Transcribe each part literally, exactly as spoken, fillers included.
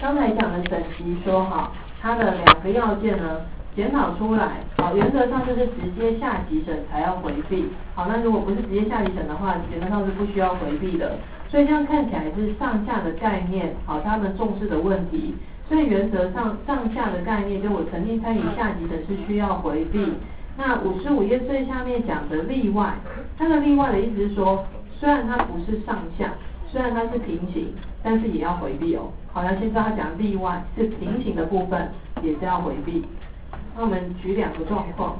刚才讲的审级说哈，它的两个要件呢，检讨出来，好，原则上就是直接下级审才要回避，好，那如果不是直接下级审的话，原则上是不需要回避的。所以这样看起来是上下的概念，好，他们重视的问题。所以原则上上下的概念，就我曾经参与下级审是需要回避。那五十五页最下面讲的例外，它的例外的意思是说，虽然它不是上下，虽然它是平行，但是也要回避哦。好，那现在他讲例外是平行的部分，也是要回避。那我们举两个状况。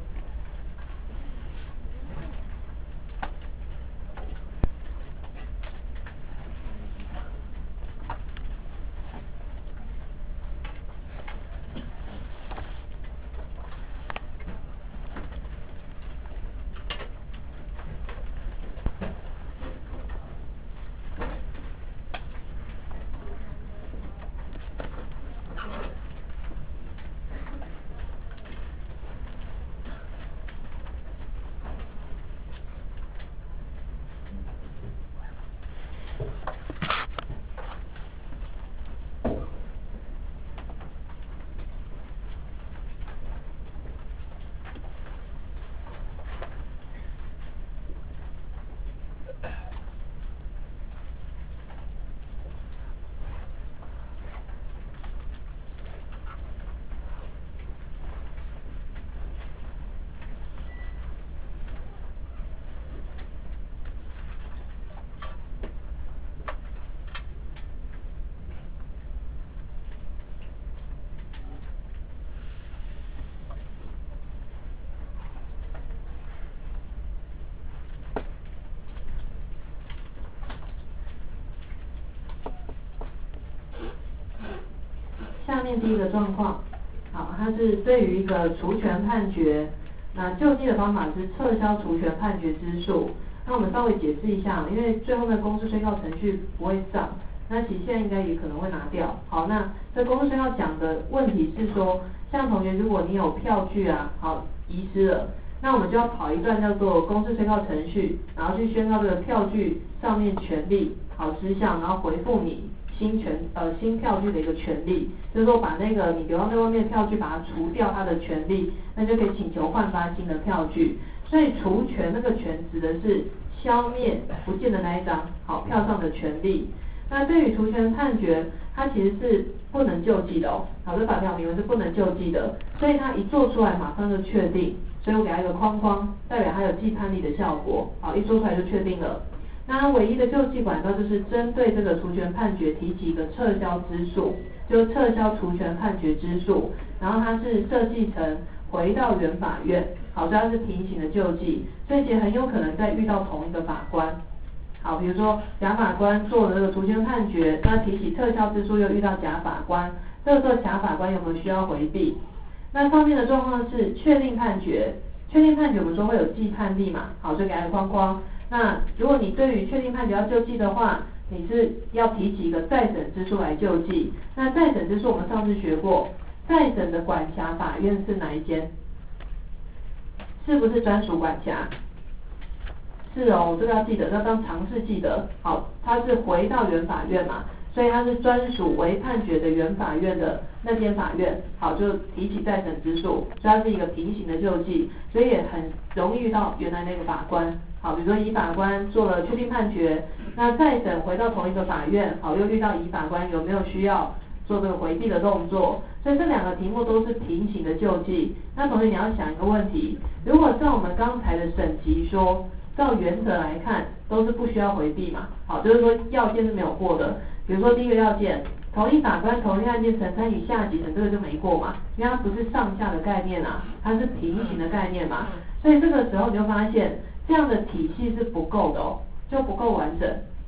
下面第一个状况，好，它是对于一个除权判决，那救济的方法是撤销除权判决之诉。那我们稍微解释一下，因为最后的公示宣告程序不会上，那其实现在应该也可能会拿掉。好，那这公示宣告讲的问题是说，像同学如果你有票据啊，好遗失了，那我们就要跑一段叫做公示宣告程序，然后去宣告这个票据上面权利好失效，然后回复你新权呃新票据的一个权利，就是说把那个你流放在外面的票据把它除掉它的权利，那就可以请求换发新的票据。所以除权那个权指的是消灭不见的那一张好票上的权利。那对于除权判决，它其实是不能救济的哦，好，这法条明文是不能救济的，所以它一做出来马上就确定，所以我给它一个框框，代表它有既判力的效果，好，一做出来就确定了。那唯一的救济管道就是针对这个除权判决提起一个撤销之诉，就撤销除权判决之诉，然后它是设计成回到原法院，好，这样是平行的救济，所以其实很有可能再遇到同一个法官。好，比如说甲法官做了这个除权判决，那提起撤销之诉又遇到甲法官，这个时候甲法官有没有需要回避？那上面的状况是确定判决，确定判决我们说会有既判力嘛，好，所以给它个框框。那如果你对于确定判决要救济的话，你是要提起一个再审之诉来救济。那再审之诉我们上次学过，再审的管辖法院是哪一间？是不是专属管辖？是哦，这个要记得，要当常识记得。好，它是回到原法院嘛，所以它是专属为判决的原法院的那间法院，好，就提起再审之诉，所以它是一个平行的救济，所以也很容易遇到原来那个法官。好，比如说乙法官做了确定判决，那再审回到同一个法院，好，又遇到乙法官有没有需要做这个回避的动作？所以这两个题目都是平行的救济。那同学你要想一个问题，如果照我们刚才的审级说，照原则来看都是不需要回避嘛，好，就是说要件是没有过的。比如说第一个要件，同一法官同一案件曾参与下级审，这个就没过嘛，因为它不是上下的概念啊，它是平行的概念嘛，所以这个时候你就发现这样的体系是不够的哦，就不够完整。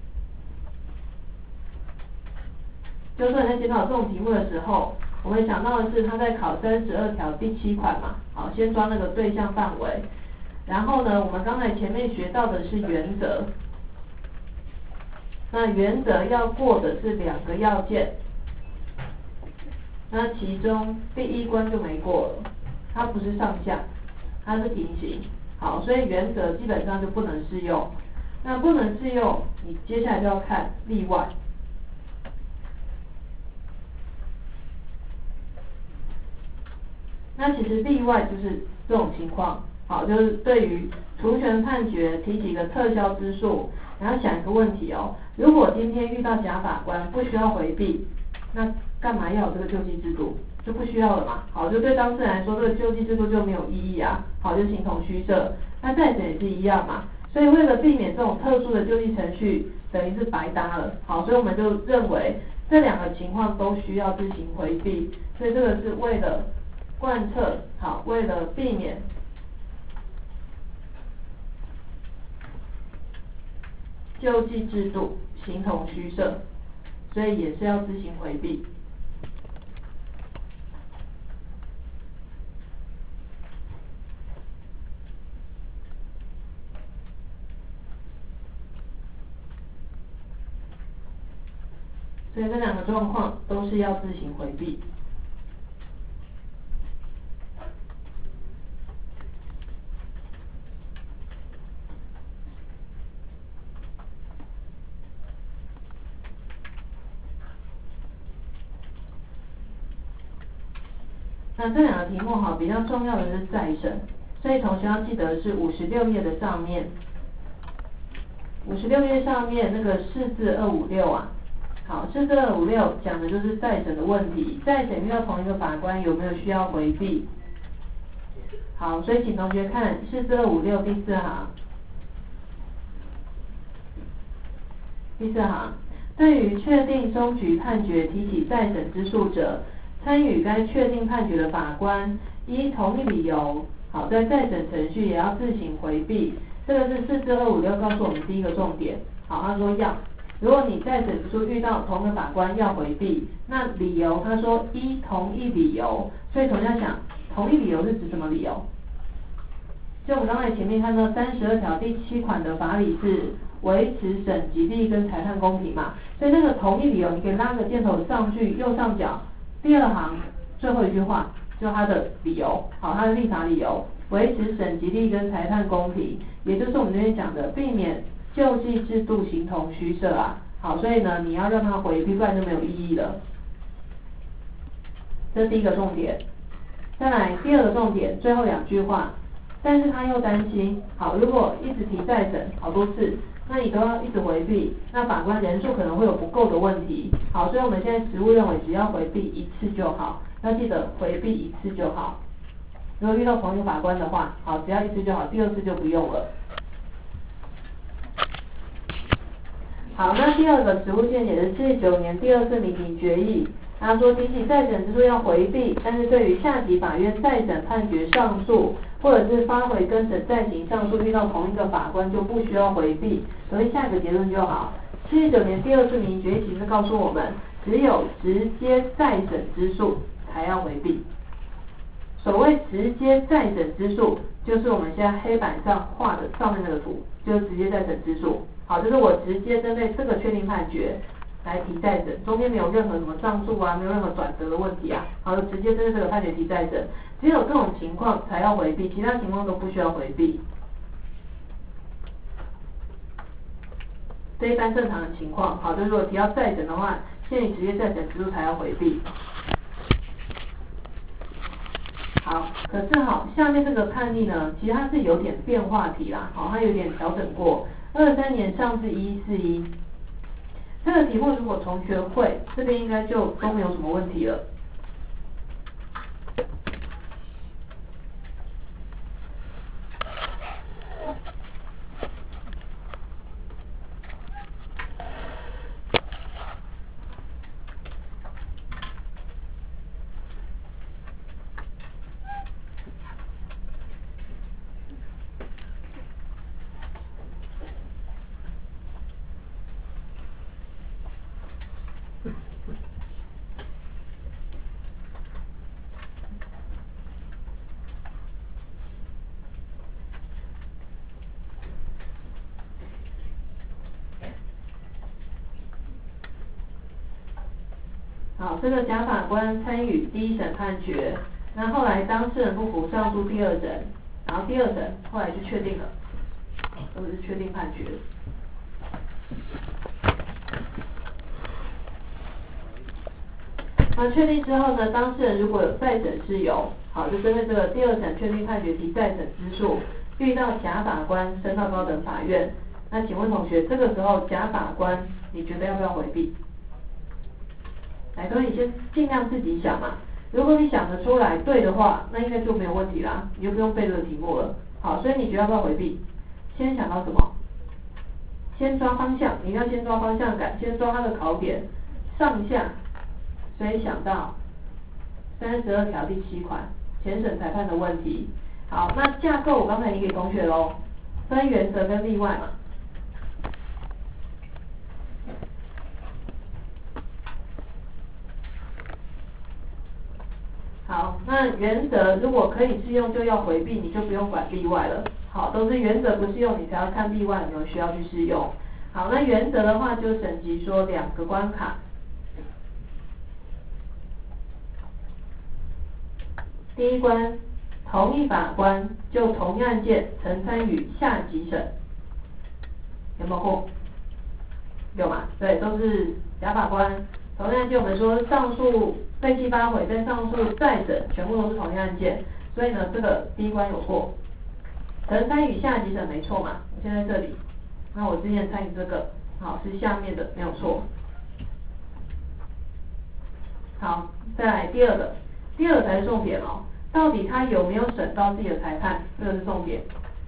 就是说你在检讨这种题目的时候，我们想到的是他在考三十二条第七款嘛，好，先抓那个对象范围，然后呢，我们刚才前面学到的是原则，那原则要过的是两个要件，那其中第一关就没过了，它不是上下，它是平行，好，所以原则基本上就不能适用。那不能适用，你接下来就要看例外。 那其实例外就是这种情况，好，就是对于除权判决提起一个撤销之诉，然后想一个问题哦，如果今天遇到假法官不需要回避，那干嘛要有这个救济制度？就不需要了嘛。好，就对当事人来说，这个救济制度就没有意义啊。好，就形同虚设。那再审也是一样嘛。所以为了避免这种特殊的救济程序，等于是白搭了。好，所以我们就认为这两个情况都需要自行回避。所以这个是为了贯彻，好，为了避免救济制度形同虚设，所以也是要自行回避。所以这两个状况都是要自行回避。那这两个题目哈，比较重要的是再审，所以同学要记得是五十六页的上面，五十六页上面那个释字二五六啊。好，释字二五六讲的就是再审的问题，再审遇到同一个法官有没有需要回避？好，所以请同学看释字二五六第四行，第四行，对于确定终局判决提起再审之诉者，参与该确定判决的法官依同一理由，好，在再审程序也要自行回避。这个是释字二五六告诉我们第一个重点。好，他说要。如果你在审处遇到同一个法官要回避，那理由他说依同一理由，所以同学要想同一理由是指什么理由？就我们刚才前面看到三十二条第七款的法理是维持审级利益跟裁判公平嘛，所以那个同一理由你可以拉个箭头上去右上角第二行最后一句话，就他的理由，好，他的立法理由维持审级利益跟裁判公平，也就是我们这边讲的避免救济制度形同虚设啊。好，所以呢你要让他回避，不然就没有意义了。这是第一个重点。再来第二个重点，最后两句话，但是他又担心，好，如果一直提再审好多次，那你都要一直回避，那法官人数可能会有不够的问题。好，所以我们现在实务认为只要回避一次就好，要记得回避一次就好。如果遇到同一个法官的话，好，只要一次就好，第二次就不用了。好，那第二个实务见解是七十九年第二次民刑决议，他说提起再审之诉要回避，但是对于下级法院再审判决上诉，或者是发回更审再行上诉遇到同一个法官就不需要回避，所以下一个结论就好。七十九年第二次民刑决议其实告诉我们，只有直接再审之诉才要回避。所谓直接再审之诉，就是我们现在黑板上画的上面那个图，就是直接再审之诉。好，就是我直接针对这个确定判决来提再审，中间没有任何什么上诉啊，没有任何转折的问题啊，好，就直接针对这个判决提再审，只有这种情况才要回避，其他情况都不需要回避。这一般正常的情况，好，就是如果提到再审的话，限于直接再审之诉才要回避。好，可是好，下面这个判例呢，其实它是有点变化题啦，好，它有点调整过。二三年上至一四一，这个题目如果同学会，这边应该就都没有什么问题了。好，这个假法官参与第一审判决，那后来当事人不服上诉第二审，然后第二审后来就确定了，或者是确定判决。那确定之后呢，当事人如果有再审事由， 好，就针对这个第二审确定判决提再审之诉，遇到甲法官升到高等法院，那请问同学，这个时候甲法官你觉得要不要回避？来，同学你先尽量自己想嘛，如果你想得出来对的话，那应该就没有问题啦，你就不用背这个题目了。好，所以你觉得要不要回避？先想到什么？先抓方向，你要先抓方向感，先抓它的考点上下，所以想到三十二条第七款前审裁判的问题。好，那架构我刚才已经给同学喽，分原则跟例外嘛。好，那原则如果可以适用就要回避，你就不用管例外了。好，都是原则不适用，你才要看例外有没有需要去适用。好，那原则的话就审级说两个关卡。第一关，同一法官就同一案件曾参与下级审，有没有过？有嘛？对，都是甲法官。同一案件我们说上诉废弃发回，再上诉再审，全部都是同一案件，所以呢，这个第一关有过。曾参与下级审没错嘛？我现在这里，那我之前参与这个，好是下面的没有错。好，再来第二个，第二个才是重点哦。到底他有没有审到自己的裁判，这个是重点。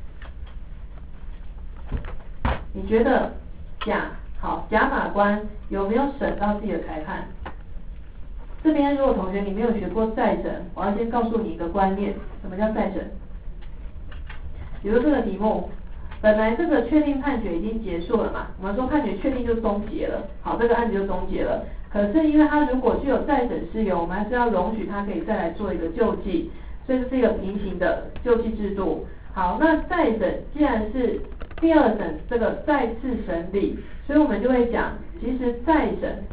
你觉得甲好甲法官有没有审到自己的裁判？这边如果同学你没有学过再审，我要先告诉你一个观念，什么叫再审？比如这个题目，本来这个确定判决已经结束了嘛，我们说判决确定就终结了，好，这个案子就终结了。可是因为它如果具有再审事由，我们还是要容许它可以再来做一个救济，所以这是一个平行的救济制度。好，那再审既然是第二审这个再次审理，所以我们就会讲，其实再审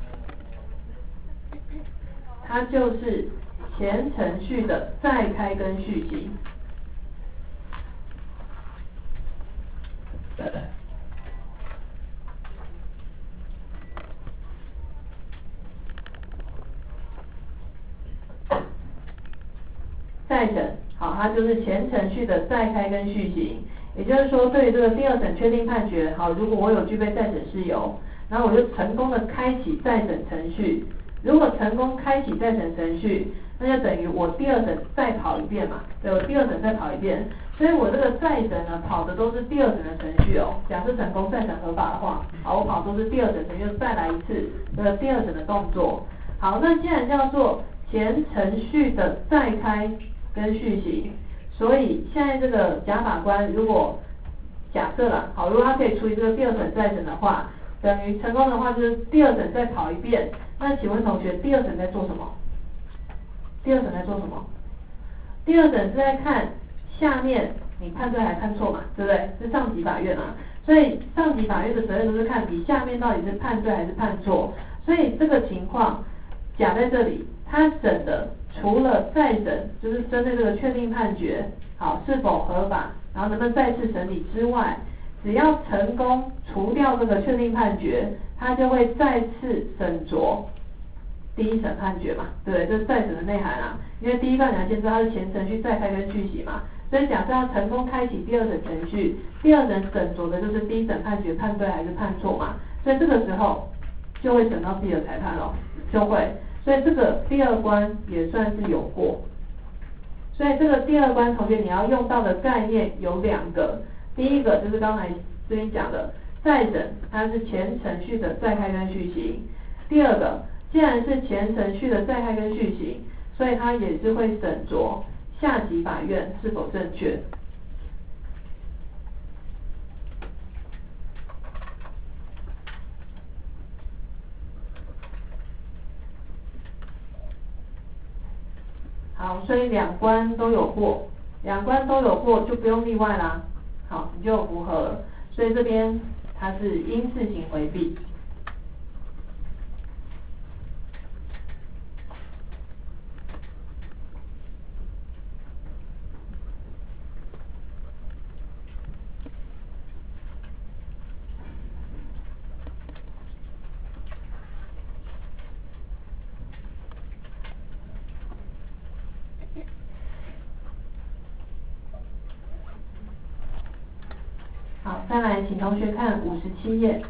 它就是前程序的再开跟续行。再审，好，它就是前程序的再开跟续行。也就是说，对于这个第二审确定判决，好，如果我有具备再审事由，然后我就成功的开启再审程序。如果成功开启再审程序，那就等于我第二审再跑一遍嘛，对，我第二审再跑一遍，所以我这个再审呢跑的都是第二审的程序哦。假设成功再审合法的话，好，我跑都是第二审程序，就再来一次这个第二审的动作。好，那既然叫做前程序的再开跟续行，所以现在这个甲法官如果假设啦，好，如果他可以处理这个第二审再审的话，等于成功的话就是第二审再跑一遍。那请问同学，第二审在做什么？第二审在做什么？第二审是在看下面你判对还判错嘛，对不对？是上级法院啊，所以上级法院的责任都是看你下面到底是判对还是判错。所以这个情况，甲在这里，他审的除了再审，就是针对这个确定判决，好是否合法，然后能不能再次审理之外，只要成功除掉这个确定判决，他就会再次审酌第一审判决嘛，对不对？这是再审的内涵啊。因为第一段你要先知道它是前程序再开跟续行嘛，所以假设要成功开启第二审程序，第二审审酌的就是第一审判决判对还是判错嘛，所以这个时候就会审到自己的裁判咯，就会，所以这个第二关也算是有过。所以这个第二关同学你要用到的概念有两个，第一个就是刚才这边讲的再审，它是前程序的再开跟续行。第二个，既然是前程序的再开跟续行，所以它也是会审酌下级法院是否正确。好，所以两关都有过，两关都有过就不用例外啦。好，你就符合了。所以这边它是因次行回避。 再来，请同学看五十七页。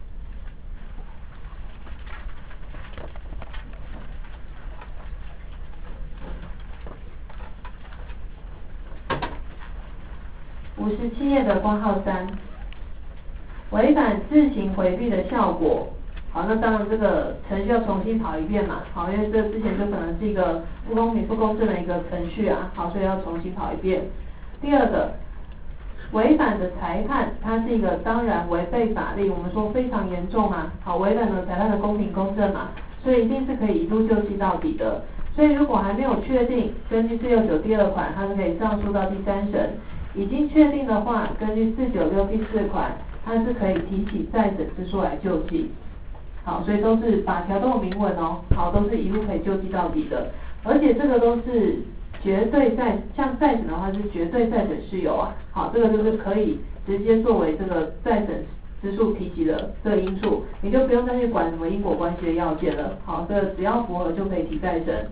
五十七页的括号三，违反自行回避的效果。好，那当然这个程序要重新跑一遍嘛。好，因为这之前就可能是一个不公平、不公正的一个程序啊。好，所以要重新跑一遍。第二个，违反的裁判，它是一个当然违背法律，我们说非常严重嘛。好，违反了裁判的公平公正嘛，所以一定是可以一路救济到底的。所以如果还没有确定，根据四六九第二款，它是可以上诉到第三审。已经确定的话，根据四九六第四款，它是可以提起再审之诉来救济。好，所以都是法条都有明文哦，好，都是一路可以救济到底的，而且这个都是绝对再像再审的话是绝对再审事由啊，好，这个就是可以直接作为这个再审之诉提起的这个因素，你就不用再去管什么因果关系的要件了，好，这个只要符合就可以提再审。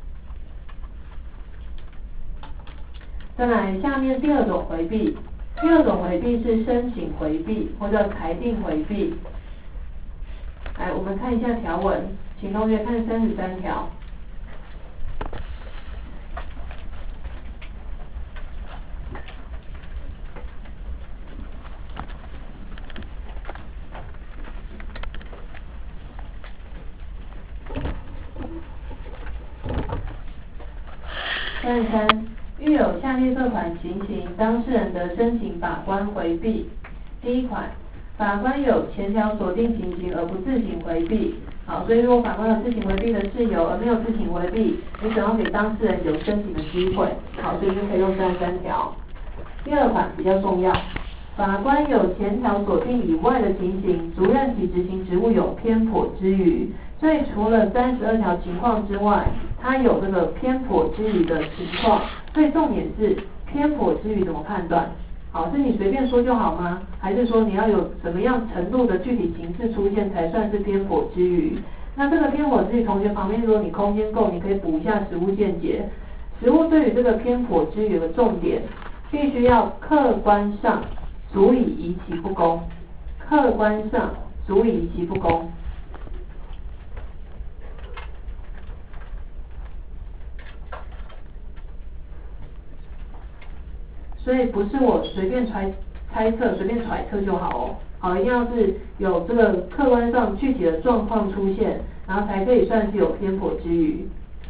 再来，下面第二种回避，第二种回避是申请回避或者裁定回避。来，我们看一下条文，请同学看三十三条。三十三，遇有下列各款情形，当事人得申请法官回避。第一款，法官有前条锁定情形而不自行回避。好，所以如果法官有自行回避的事由而没有自行回避，你只要给当事人有申请的机会。好，所以就可以用三十三条。第二款比较重要，法官有前条锁定以外的情形，足任其执行职务有偏颇之余。所以除了三十二条情况之外，它有这个偏颇之余的情况。所以重点是偏颇之余怎么判断？好，是你随便说就好吗？还是说你要有什么样程度的具体形式出现才算是偏颇之余？那这个偏颇之余，同学旁边如果你空间够，你可以补一下实务见解。实务对于这个偏颇之余的重点，必须要客观上足以移其不公，客观上足以移其不公。所以不是我随便揣猜测、随便揣测就好哦，好，一定要是有这个客观上具体的状况出现，然后才可以算是有偏颇之余。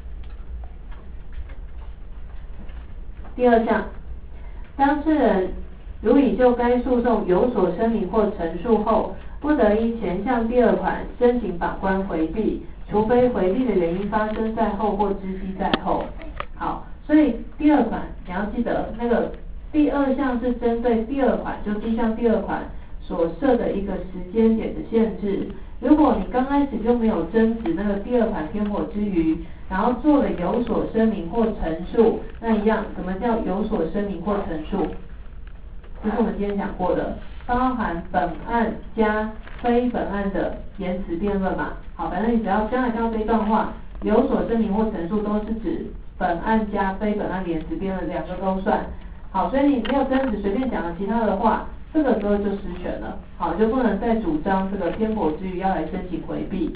第二项，当事人如已就该诉讼有所声明或陈述后，不得依前项第二款申请法官回避，除非回避的原因发生在后或知悉在后。好，所以第二款你要记得那个。第二项是针对第二款，就第一项第二款所设的一个时间点的限制。如果你刚开始就没有争执那个第二款偏颇之余，然后做了有所声明或陈述，那一样，什么叫有所声明或陈述？这是我们今天讲过的，包含本案加非本案的言辞辩论嘛。好，反正你只要将来看到这一段话，有所声明或陈述都是指本案加非本案的言辞辩论两个都算。好，所以你没有争执随便讲了其他的话，这个时候就失权了。好，就不能再主张这个偏颇之余要来申请回避。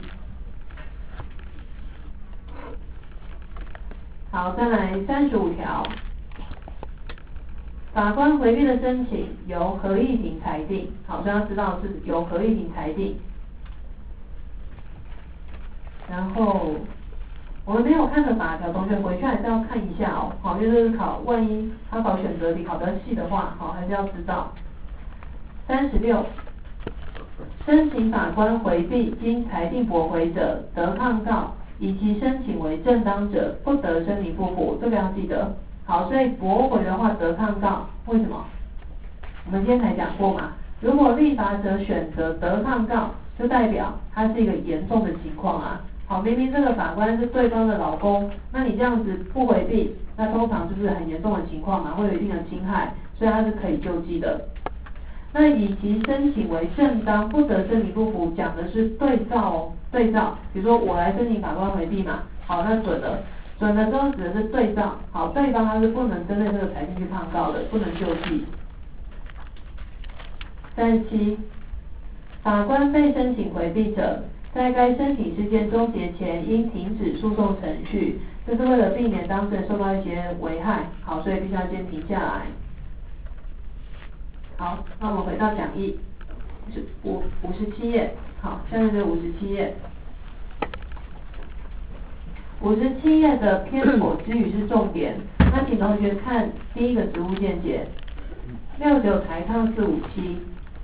好，再来三十五条，法官回避的申请由合议庭裁定。好，所以要知道是由合议庭裁定。然后我们没有看的法条，同学回去还是要看一下哦。好，因为这是考，万一他考选择题考得细的话，好，还是要知道。三十六，申请法官回避经裁定驳回者，得抗告，以其申请为正当者，不得声明不服，这个要记得。好，所以驳回的话得抗告，为什么？我们今天才讲过嘛，如果立法者选择得抗告，就代表它是一个严重的情况啊。好，明明这个法官是对方的老公，那你这样子不回避，那通常就是很严重的情况嘛，会有一定的侵害，所以它是可以救济的。那以其申请为正当，不得声明不服，讲的是对照哦，对照。比如说我来申请法官回避嘛，好，那准了，准了之后指的是对照，好，对方他是不能针对这个裁定去抗告的，不能救济。 三十七，法官被申请回避者，在该申请事件终结前应停止诉讼程序，这是为了避免当事人受到一些危害，好，所以必须要先停下来。好，那我们回到讲义，是五五十七页，好，下面是五十七页。五十七页的偏颇之语是重点，那请同学看第一个职务见解，六九台抗四五七。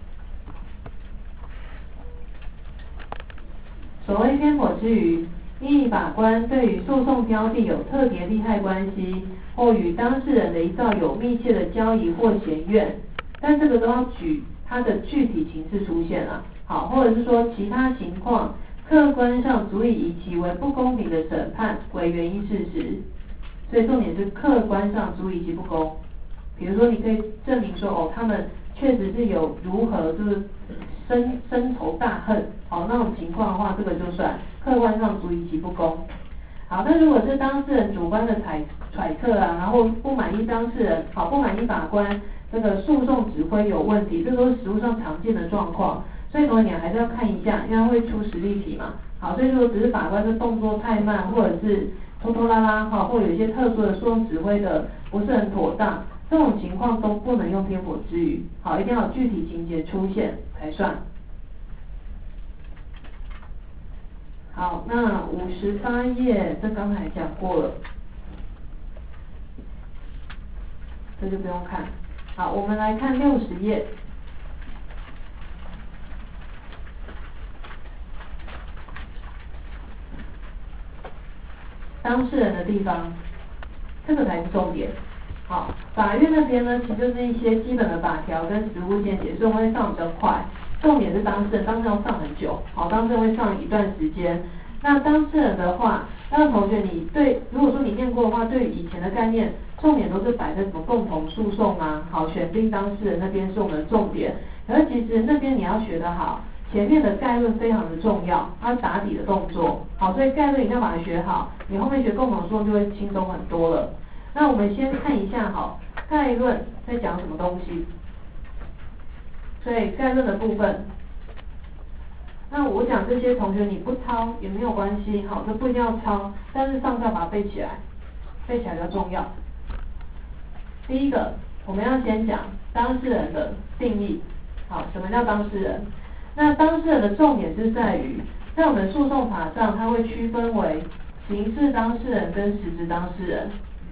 所谓偏颇之语，依法官对于诉讼标的有特别利害关系，或与当事人的一造有密切的交易或嫌怨，但这个都要举它的具体情势出现了，好，或者是说其他情况客观上足以以其为不公平的审判为原因事实，所以重点是客观上足以其不公。比如说，你可以证明说，哦，他们确实是有如何就是深深仇大恨，好，那种情况的话，这个就算客观上足以其不公。好，但如果是当事人主观的揣揣测啊，然后不满意当事人，好，不满意法官这个诉讼指挥有问题，这都是实务上常见的状况。所以同学你还是要看一下，因为它会出实例题嘛。好，所以如果只是法官的动作太慢，或者是拖拖拉拉，哈，或有一些特殊的诉讼指挥的不是很妥当，这种情况都不能用偏颇之语，好，一定要有具体情节出现才算。好，那五十八页这刚才讲过了，这就不用看。好，我们来看六十页。当事人的地方，这个才是重点。好，法院那边呢，其实就是一些基本的法条跟实务见解，所以我们会上比较快。重点是当事人，当事人要上很久，好，当事人会上一段时间。那当事人的话，那同学你对，如果说你念过的话，对于以前的概念，重点都是摆在什么共同诉讼啊，好，选定当事人那边是我们的重点。可是其实那边你要学得好。前面的概论非常的重要，它打底的动作，好，所以概论一定要把它学好，你后面学共同诉讼就会轻松很多了。那我们先看一下哈，概论在讲什么东西。所以概论的部分，那我讲这些同学你不抄也没有关系，好，这不一定要抄，但是上下把它背起来，背起来比较重要。第一个，我们要先讲当事人的定义，好，什么叫当事人？那当事人的重点是在于，在我们诉讼法上，它会区分为刑事当事人跟实质当事人。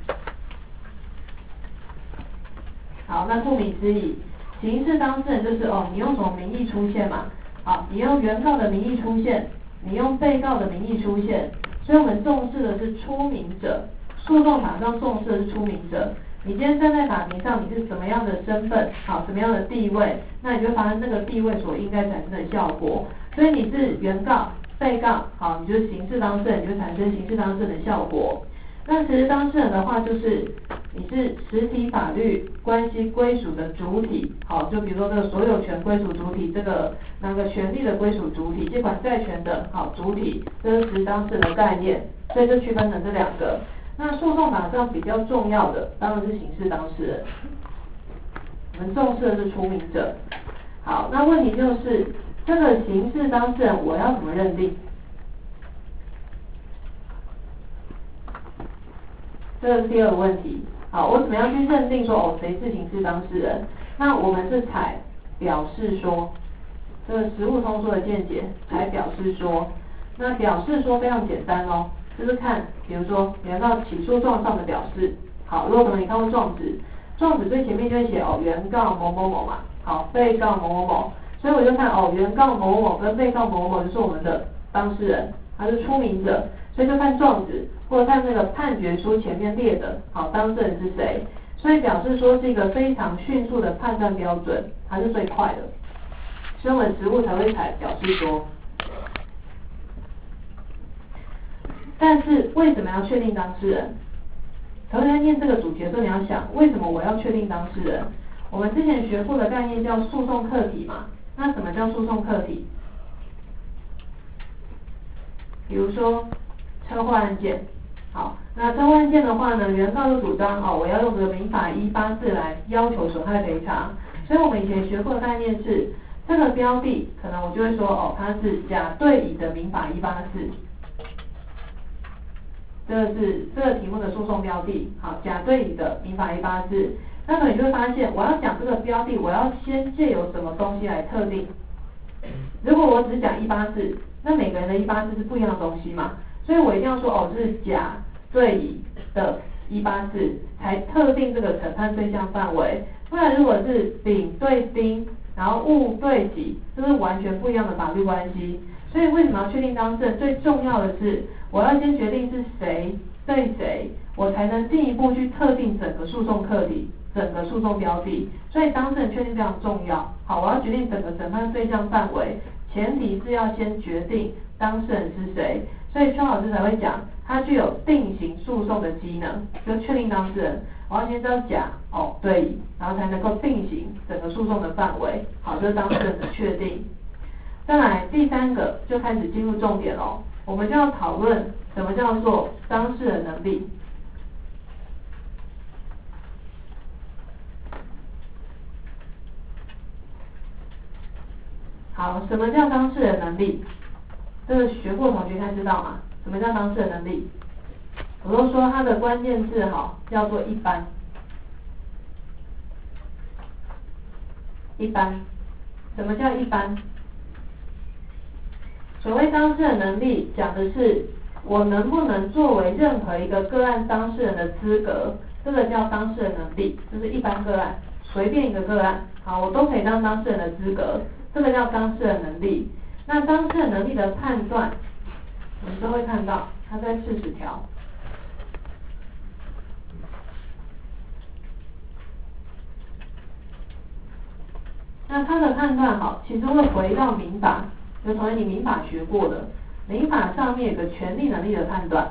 好，那顾名思义，刑事当事人就是哦，你用什么名义出现嘛？好，你用原告的名义出现，你用被告的名义出现，所以我们重视的是出名者。诉讼法上重视的是出名者。你今天站在法庭上，你是什么样的身份，好，什么样的地位，那你就发生这个地位所应该产生的效果。所以你是原告、被告，好，你就是刑事当事人，你就产生刑事当事人的效果。那实质当事人的话，就是你是实体法律关系归属的主体，好，就比如说这个所有权归属主体，这个那个权利的归属主体，借款债权的好主体，这是实质当事人的概念，所以就区分成这两个。那诉讼法上比较重要的当然是刑事当事人，我们重视的是出名者。好，那问题就是这个刑事当事人我要怎么认定？这个是第二个问题。好，我怎么样去认定说哦谁是刑事当事人？那我们是采表示说，这个实务通说的见解，采表示说。那表示说非常简单哦。就是看，比如说原告起诉状上的表示，好，如果可能你看过状纸，状纸最前面就会写哦，原告某某某嘛，好，被告某某某，所以我就看哦，原告某某某跟被告某某某就是我们的当事人，他是出名者，所以就看状纸或者看那个判决书前面列的，好，当事人是谁，所以表示说是一个非常迅速的判断标准，它是最快的，所以我们实务才会采表示说。但是为什么要确定当事人？同学在念这个主题的时候，你要想，为什么我要确定当事人？我们之前学过的概念叫诉讼客体嘛。那什么叫诉讼客体？比如说车祸案件，好，那车祸案件的话呢，原告就主张哦，我要用这个民法一八四来要求损害赔偿。 所以我们以前学过的概念是，这个标的可能我就会说，哦，它是甲对乙的民法一八四，这个是这个题目的诉讼标的，好，甲对乙的民法一八四。那么你就会发现，我要讲这个标的，我要先借由什么东西来特定？如果我只讲一八四，那每个人的一八四是不一样的东西嘛，所以我一定要说，哦，这是甲对乙的一八四，才特定这个审判对象范围。不然如果是丙对丁，然后物对己，这是完全不一样的法律关系。所以为什么要确定当事人？最重要的是，我要先决定是谁对谁，我才能进一步去特定整个诉讼课题。整个诉讼标的，所以当事人确定非常重要。好，我要决定整个审判对象范围，前提是要先决定当事人是谁。所以邱老师才会讲，它具有定型诉讼的机能，就确定当事人。我要先知道甲哦对乙，然后才能够定型整个诉讼的范围。好，这是当事人的确定。再来第三个就开始进入重点喽，我们就要讨论什么叫做当事人能力。好，什么叫当事人能力？这个学过同学应该知道嘛？什么叫当事人能力？我都说它的关键字哈叫做一般。一般，什么叫一般？所谓当事人能力，讲的是我能不能作为任何一个个案当事人的资格，这个叫当事人能力，就是一般个案，随便一个个案，好，我都可以当当事人的资格。这个叫当事人能力。那当事人能力的判断，我们都会看到，它在四十条。那它的判断好，其实会回到民法，有同学你民法学过的，民法上面有个权利能力的判断。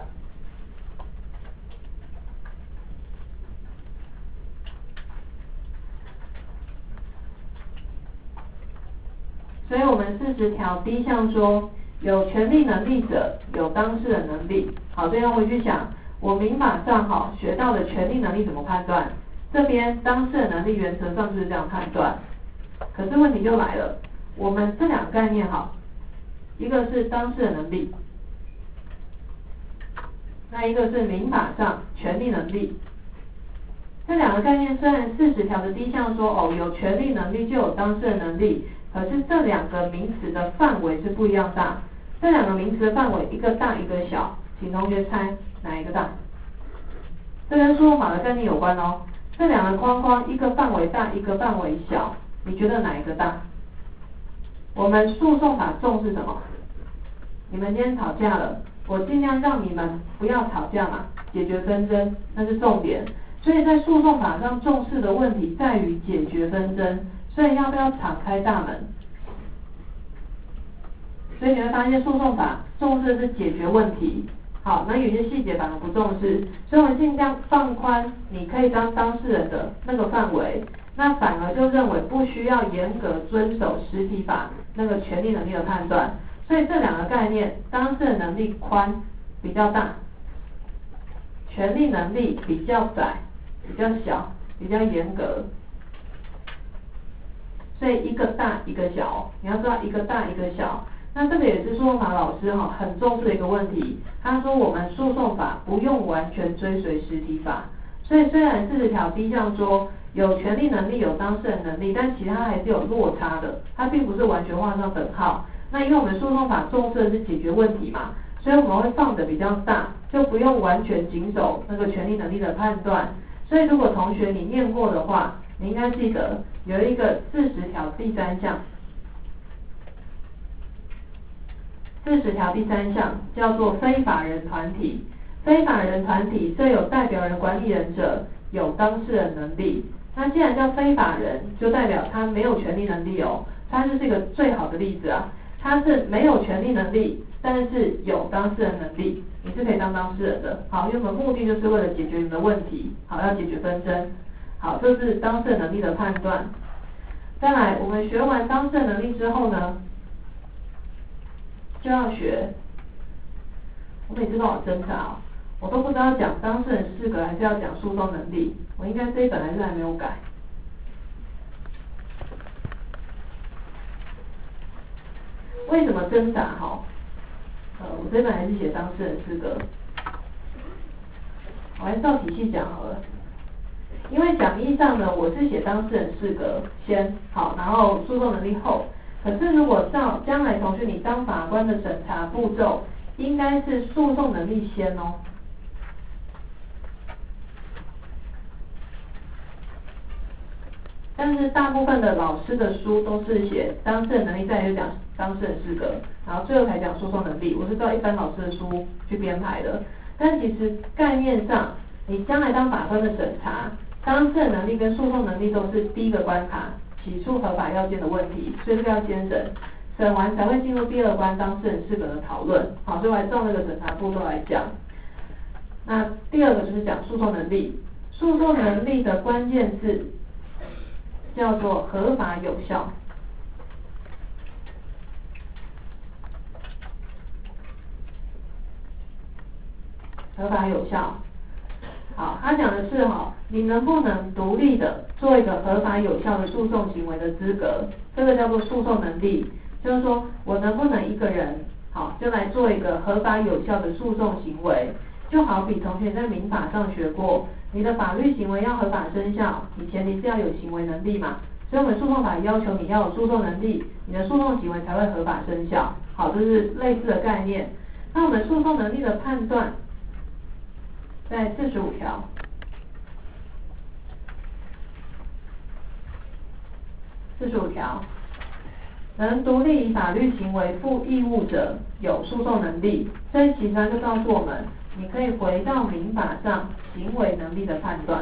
所以我们四十条第一项说，有权利能力者有当事人能力。好，所以要回去想，我民法上好学到的权利能力怎么判断？这边当事人能力原则上就是这样判断。可是问题就来了，我们这两个概念好，一个是当事人能力，那一个是民法上权利能力。这两个概念虽然四十条的第一项说，哦，有权利能力就有当事人能力。可是这两个名词的范围是不一样大，这两个名词的范围一个大一个小，请同学猜哪一个大？这跟诉讼法的概念有关哦。这两个框框，一个范围大，一个范围小，你觉得哪一个大？我们诉讼法重视什么？你们今天吵架了，我尽量让你们不要吵架嘛，解决纷争，那是重点。所以在诉讼法上重视的问题在于解决纷争。所以要不要敞开大门？所以你会发现诉讼法重视的是解决问题，好，那有些细节反而不重视，所以我们尽量放宽你可以当当事人的那个范围，那反而就认为不需要严格遵守实体法那个权利能力的判断。所以这两个概念，当事人能力宽比较大，权利能力比较窄，比较小，比较严格。所以一个大一个小，你要知道一个大一个小。那这个也是诉讼法老师哈很重视的一个问题。他说我们诉讼法不用完全追随实体法，所以虽然四十条第一项说有权利能力有当事人能力，但其他还是有落差的，它并不是完全画上等号。那因为我们诉讼法重视的是解决问题嘛，所以我们会放的比较大，就不用完全谨守那个权利能力的判断。所以如果同学你念过的话，你应该记得有一个四十条第三项，四十条第三项叫做非法人团体。非法人团体设有代表人、管理人者，有当事人能力。那既然叫非法人，就代表他没有权利能力哦。他就是一个最好的例子啊，他是没有权利能力，但是有当事人能力，你是可以当当事人的。好，因为我们目的就是为了解决你的问题，好，要解决纷争。好，这是当事人能力的判断。再来，我们学完当事人能力之后呢，就要学，我每次都好挣扎哦，我都不知道讲当事人适格还是要讲诉讼能力，我应该这一本还是还没有改。 为什么挣扎？哈，呃，我这本还是写当事人资格，我还是照体系讲好了。因为讲义上呢，我是写当事人资格先，好，然后诉讼能力后。可是如果照将来同学你当法官的审查步骤，应该是诉讼能力先哦。但是大部分的老师的书都是写当事人能力，再来就讲当事人资格，然后最后才讲诉讼能力。我是照一般老师的书去编排的。但其实概念上，你将来当法官的审查，当事人能力跟诉讼能力都是第一个关卡，起诉合法要件的问题，所以这个要先审，审完才会进入第二关当事人资格的讨论。好，所以我还照那个审查步骤来讲。那第二个就是讲诉讼能力，诉讼能力的关键字叫做合法有效。合法有效。好，他讲的是哈，你能不能独立的做一个合法有效的诉讼行为的资格，这个叫做诉讼能力。就是说我能不能一个人，好，就来做一个合法有效的诉讼行为。就好比同学在民法上学过，你的法律行为要合法生效，你前提是要有行为能力嘛。所以我们诉讼法要求你要有诉讼能力，你的诉讼行为才会合法生效。好，这是类似的概念。那我们诉讼能力的判断，在四十五条，四十五条，能独立以法律行为负义务者有诉讼能力。所以其实它就告诉我们，你可以回到民法上行为能力的判断。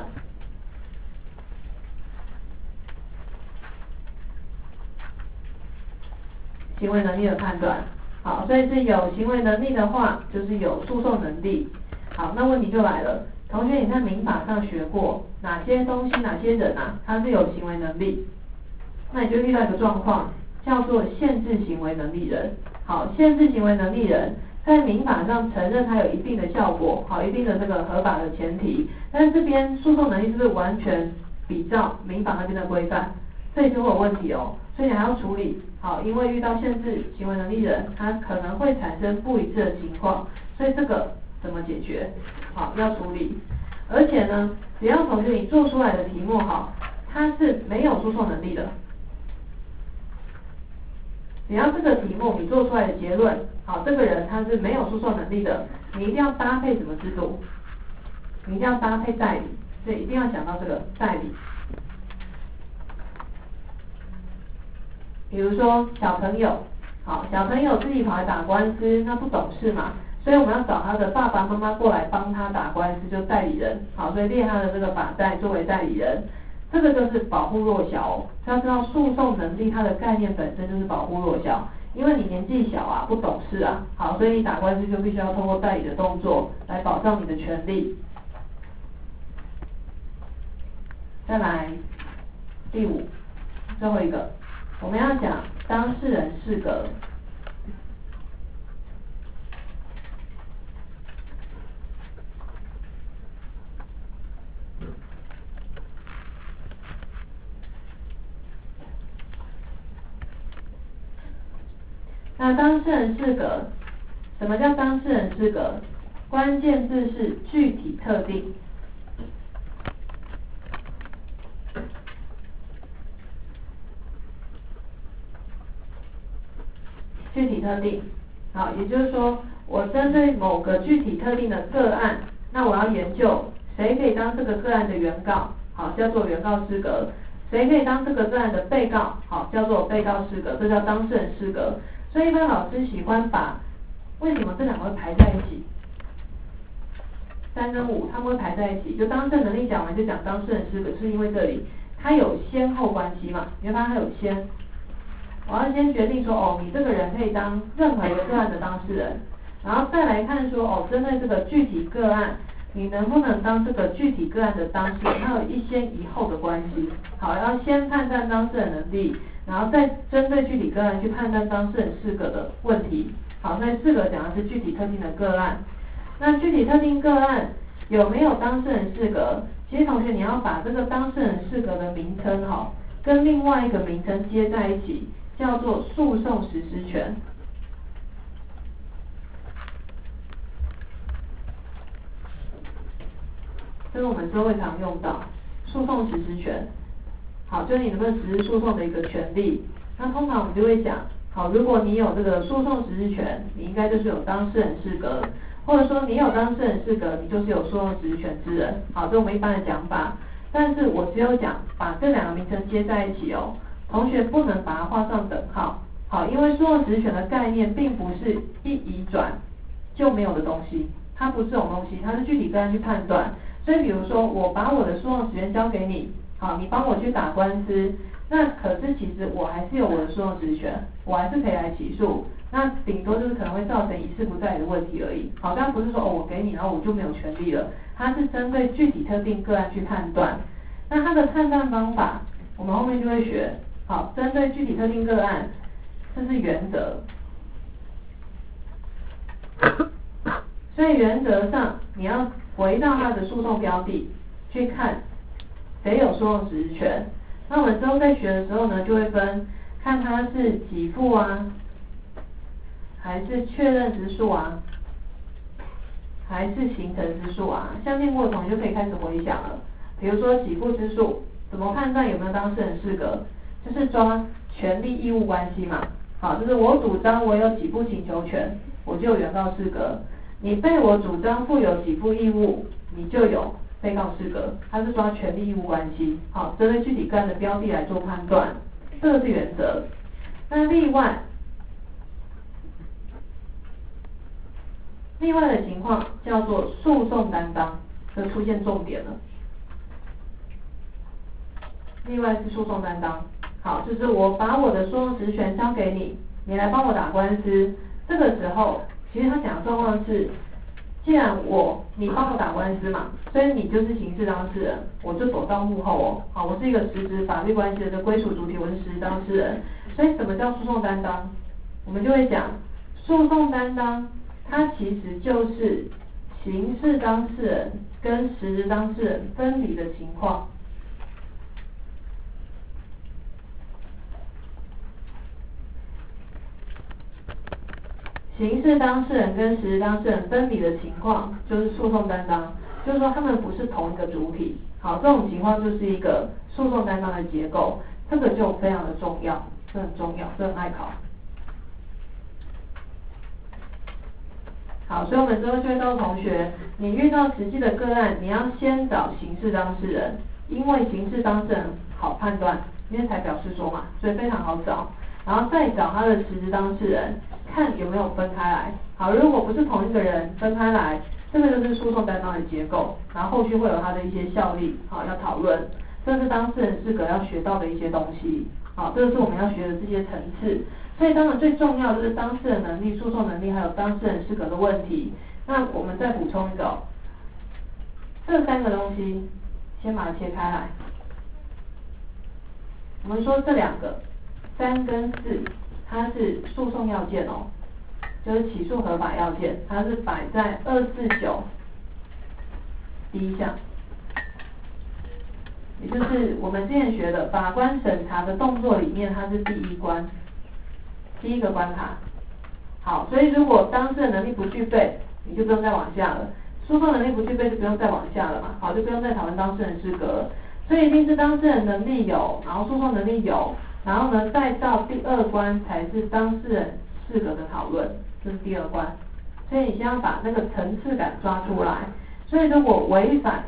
行为能力的判断，好，所以是有行为能力的话，就是有诉讼能力。好，那问题就来了，同学你在民法上学过哪些东西、哪些人啊，他是有行为能力？那你就遇到一个状况，叫做限制行为能力人。好，限制行为能力人在民法上承认它有一定的效果，好，一定的这个合法的前提，但是这边诉讼能力是不是完全比照民法那边的规范？这里就会有问题哦，所以你还要处理。好，因为遇到限制行为能力人，他可能会产生不一致的情况，所以这个怎么解决？好，要处理。而且呢，只要同学你做出来的题目好，它是没有诉讼能力的，只要这个题目你做出来的结论，好，这个人他是没有诉讼能力的，你一定要搭配什么制度？你一定要搭配代理，所以一定要讲到这个代理。比如说小朋友，好，小朋友自己跑来打官司，那不懂事嘛，所以我们要找他的爸爸妈妈过来帮他打官司，就代理人，好，所以列他的这个法代作为代理人，这个就是保护弱小哦。要知道诉讼能力它的概念本身就是保护弱小，因为你年纪小啊，不懂事啊，好，所以你打官司就必须要通过代理的动作来保障你的权利。再来第五，最后一个。我们要讲当事人适格。那当事人适格，什么叫当事人适格？关键字是具体特定。具体特定，好，也就是说，我针对某个具体特定的个案，那我要研究谁可以当这个个案的原告，好，叫做原告适格；谁可以当这个个案的被告，好，叫做被告适格，这叫当事人适格。所以一般老师喜欢把为什么这两个会排在一起？三跟五他们会排在一起，就当事人能力讲完就讲当事人适格，是因为这里它有先后关系嘛，因为它还有先。我要先决定说，哦，你这个人可以当任何一个个案的当事人，然后再来看说，哦，针对这个具体个案，你能不能当这个具体个案的当事人？它有一先一后的关系。好，要先判断当事人能力，然后再针对具体个案去判断当事人适格的问题。好，所以适格讲的是具体特定的个案。那具体特定个案有没有当事人适格？其实同学你要把这个当事人适格的名称哈，跟另外一个名称接在一起。叫做诉讼实施权。 这是我们之后会常用到诉讼实施权。好，就是你能不能实施诉讼的一个权利。那通常我们就会讲，好，如果你有这个诉讼实施权，你应该就是有当事人适格，或者说你有当事人适格，你就是有诉讼实施权之人。好，这是我们一般的讲法。但是我只有讲把这两个名称接在一起哦，同学不能把它画上等号。好，因为诉讼实施权的概念并不是一移转就没有的东西，它不是这种东西，它是具体个案去判断。所以比如说我把我的诉讼实权交给你，好，你帮我去打官司，那可是其实我还是有我的诉讼实权，我还是可以来起诉，那顶多就是可能会造成疑似不在的问题而已。好，但不是说哦我给你然后我就没有权利了，它是针对具体特定个案去判断。那它的判断方法我们后面就会学。好，针对具体特定个案，这是原则。所以原则上你要回到它的诉讼标的去看谁有诉讼实施权。那我们之后在学的时候呢，就会分看它是给付啊，还是确认之诉啊，还是形成之诉啊。像念过的同学就可以开始回想了。比如说给付之诉，怎么判断有没有当事人适格？就是抓权利义务关系嘛。好，就是我主张我有给付请求权，我就有原告适格。你被我主张负有给付义务，你就有被告适格。它是抓权利义务关系。好，针对具体个案的标的来做判断，这个是原则。那例外，例外的情况叫做诉讼担当，这出现重点了。例外是诉讼担当。好，就是我把我的诉讼实权交给你，你来帮我打官司。这个时候，其实他讲的状况是，既然我你帮我打官司嘛，所以你就是刑事当事人，我就走到幕后哦。好，我是一个实质法律关系的归属主体，我是实质当事人。所以什么叫诉讼担当？我们就会讲，诉讼担当，它其实就是刑事当事人跟实质当事人分离的情况。刑事当事人跟实质当事人分离的情况，就是诉讼担当，就是说他们不是同一个主体。好，这种情况就是一个诉讼担当的结构，这个就非常的重要，这很重要，这很爱考。好，所以我们之后就会告诉同学，你遇到实际的个案，你要先找刑事当事人，因为刑事当事人好判断，因为才表示说嘛，所以非常好找。然后再找他的实质当事人，看有没有分开来。好，如果不是同一个人分开来，这个就是诉讼担当的结构，然后后续会有它的一些效力，好，要讨论。这是当事人适格要学到的一些东西。好，这个是我们要学的这些层次。所以当然最重要的就是当事人能力、诉讼能力，还有当事人适格的问题。那我们再补充一个、哦，这三个东西先把它切开来。我们说这两个。三跟四，它是诉讼要件哦，就是起诉合法要件，它是摆在二四九第一项，也就是我们之前学的法官审查的动作里面，它是第一关，第一个关卡。好，所以如果当事人能力不具备，你就不用再往下了；诉讼能力不具备，就不用再往下了嘛。好，就不用再讨论当事人适格。所以一定是当事人能力有，然后诉讼能力有。然后呢，再到第二关才是当事人适格的讨论，这是第二关。所以你先要把那个层次感抓出来。所以如果违反，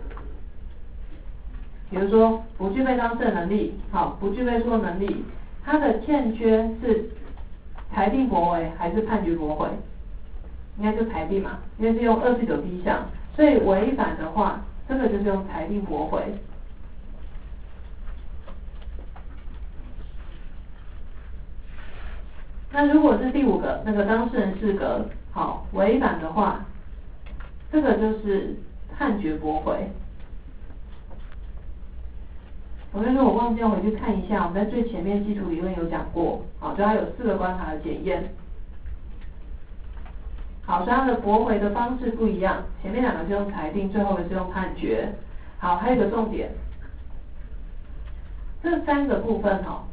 比如说不具备当事人能力，好，不具备诉讼能力，它的欠缺是裁定驳回还是判决驳回？应该就裁定嘛，因为是用二四九第一项，所以违反的话，这个就是用裁定驳回。那如果是第五个那个当事人适格，好，违反的话，这个就是判决驳回。我跟你说，我忘记要回去看一下，我们在最前面基础理论有讲过，好，就它有四个关卡的检验。好，所以它的驳回的方式不一样，前面两个是用裁定，最后的是用判决。好，还有一个重点，这三个部分哈。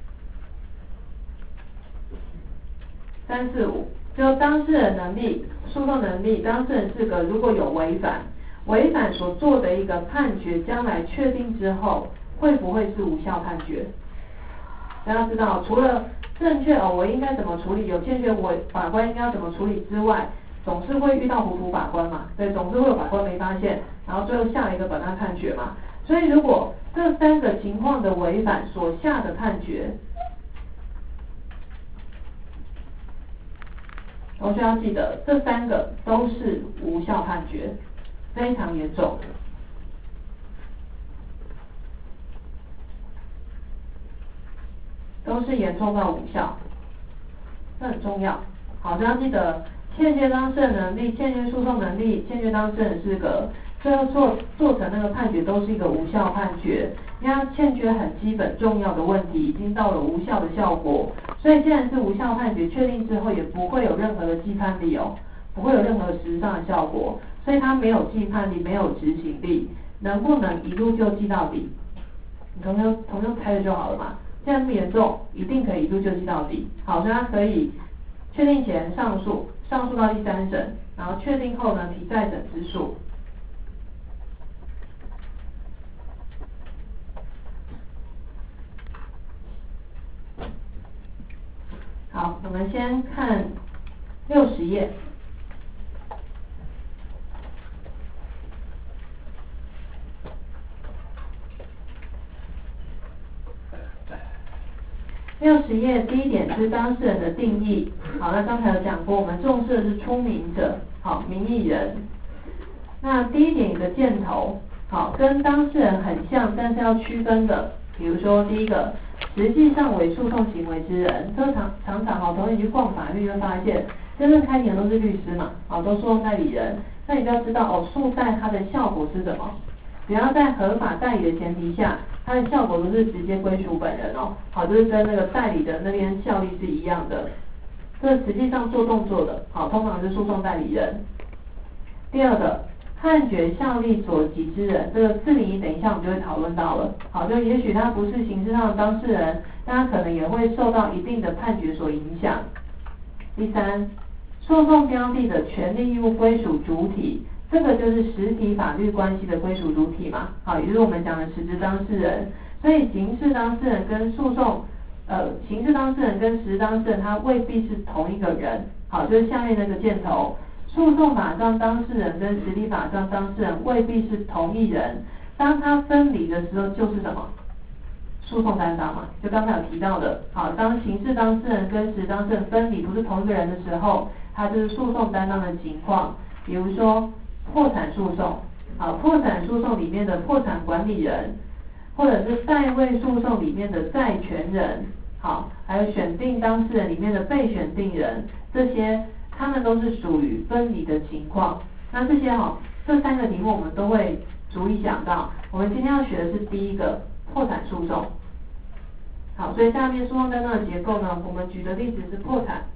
三四五，就当事人能力、诉诉讼能力，当事人是个如果有违反，违反所做的一个判决，将来确定之后，会不会是无效判决？大家知道，除了正确哦，我应该怎么处理，有欠缺我法官应该要怎么处理之外，总是会遇到糊涂法官嘛，对，总是会有法官没发现，然后最后下了一个本案判决嘛。所以如果这三个情况的违反所下的判决，同学要记得，这三个都是无效判决，非常严重。都是严重到无效，这很重要。好，这样记得，欠缺当事人能力、欠缺诉讼能力、欠缺当事人资格，最后做做成那个判决都是一个无效判决，因为它欠缺很基本重要的问题，已经到了无效的效果。所以既然是无效判决，确定之后也不会有任何的既判力哦，不会有任何实质上的效果，所以它没有既判力，没有执行力，能不能一路就记到底？你同学同学猜的就好了嘛。既然这么严重，一定可以一路就记到底。好，所以他可以确定前上诉，上诉到第三审，然后确定后呢提再审之诉。好，我们先看六十页。六十页第一点是当事人的定义。好，那刚才有讲过，我们重视的是出名者，好，名义人。那第一点有个箭头，好，跟当事人很像，但是要区分的，比如说第一个，实际上为诉讼行为之人，这常常常好，同学去逛法律会发现，真正开庭的都是律师嘛，好，都诉讼代理人。那你就要知道哦，诉代它的效果是什么？只要在合法代理的前提下，它的效果都是直接归属本人哦，好，就是跟那个代理的那边效力是一样的。这实际上做动作的，好，通常是诉讼代理人。第二个，判决效力所及之人，这个四零一等一下我们就会讨论到了。好，就也许他不是刑事上的当事人，但他可能也会受到一定的判决所影响。第三，诉讼标的的权利义务归属主体。这个就是实体法律关系的归属主体嘛，好，也就是我们讲的实质当事人。所以刑事当事人跟诉讼，呃，刑事当事人跟实质当事人，他未必是同一个人。好，就是下面那个箭头，诉讼法上当事人跟实体法上当事人未必是同一人。当他分离的时候，就是什么？诉讼担当嘛，就刚才有提到的，好，当刑事当事人跟实质当事人分离不是同一个人的时候，他就是诉讼担当的情况。比如说破产诉讼，好，破产诉讼里面的破产管理人，或者是代位诉讼里面的债权人，好，还有选定当事人里面的被选定人，这些他们都是属于分离的情况。那这些哈，这三个题目我们都会逐一讲到。我们今天要学的是第一个破产诉讼。好，所以下面诉讼担当的结构呢，我们举的例子是破产。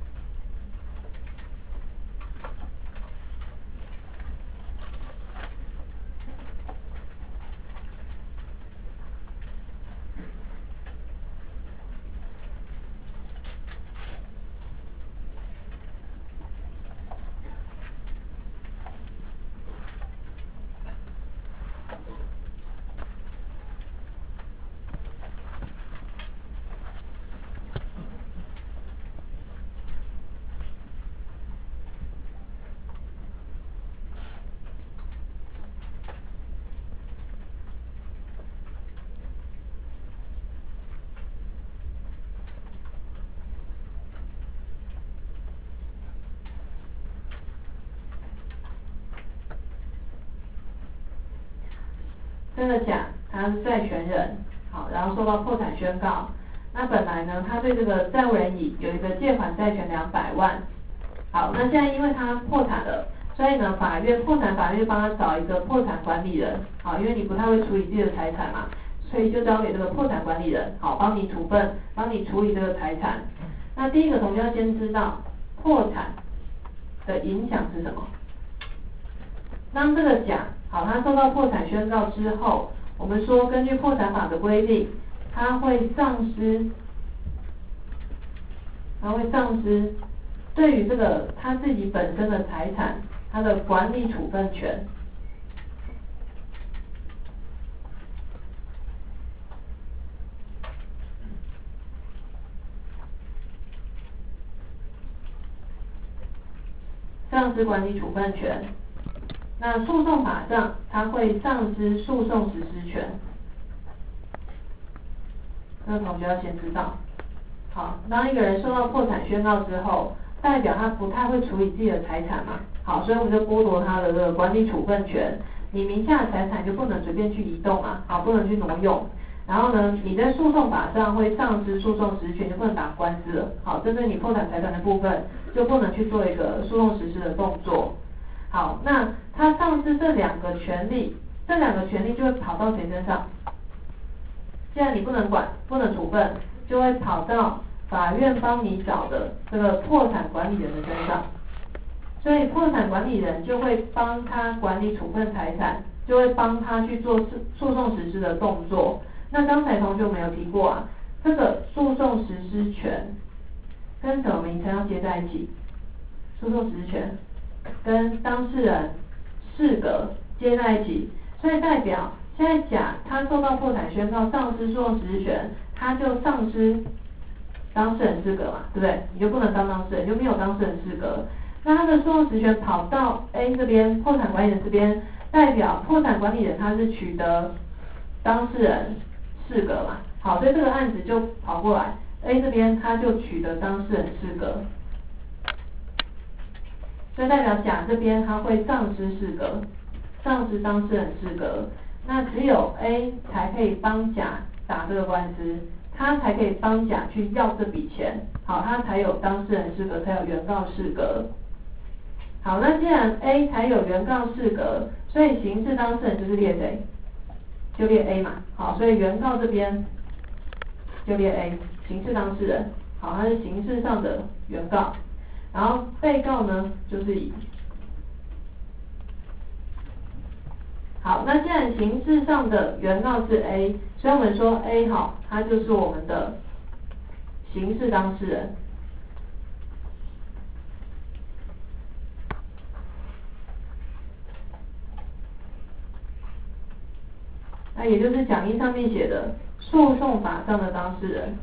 这个甲他是债权人，好，然后受到破产宣告。那本来呢，他对这个债务人乙有一个借款债权两百万，好，那现在因为他破产了，所以呢，法院破产法院帮他找一个破产管理人，好，因为你不太会处理自己的财产嘛，所以就交给这个破产管理人，好，帮你处分，帮你处理这个财产。那第一个同学要先知道破产的影响是什么。当这个甲，好，他受到破产宣告之后，我们说根据破产法的规定，他会丧失，他会丧失对于这个他自己本身的财产，他的管理处分权。丧失管理处分权。那诉讼法上，它会丧失诉讼实施权。这个同学要先知道。好，当一个人受到破产宣告之后，代表他不太会处理自己的财产嘛。好，所以我们就剥夺他的这个管理处分权。你名下的财产就不能随便去移动啊，好，不能去挪用。然后呢，你在诉讼法上会丧失诉讼实施权，就不能打官司了。好，针对你破产财产的部分，就不能去做一个诉讼实施的动作。好，那他丧失这两个权利，这两个权利就会跑到谁身上？既然你不能管，不能处分，就会跑到法院帮你找的这个破产管理人的身上。所以破产管理人就会帮他管理处分财产，就会帮他去做诉讼实施的动作。那刚才同学我们有提过啊，这个诉讼实施权跟什么名称要接在一起？诉讼实施权跟当事人适格接在一起，所以代表现在甲他受到破产宣告丧失诉讼实施权，他就丧失当事人资格嘛，对不对？你就不能当当事人，你就没有当事人资格。那他的诉讼实权跑到 A 这边，破产管理人这边，代表破产管理人他是取得当事人适格嘛。好，所以这个案子就跑过来 ，A 这边他就取得当事人适格，所以代表甲这边他会丧失适格，丧失当事人适格。那只有 A 才可以帮甲打这个官司，他才可以帮甲去要这笔钱，好，他才有当事人适格，才有原告适格。好，那既然 A 才有原告适格，所以刑事当事人就是列谁？就列 A 嘛。好，所以原告这边就列 A， 刑事当事人。好，他是刑事上的原告，然后被告呢就是乙。好，那既然刑事上的原告是 A， 所以我们说 A 好，他就是我们的刑事当事人。那也就是讲义上面写的诉讼法上的当事人。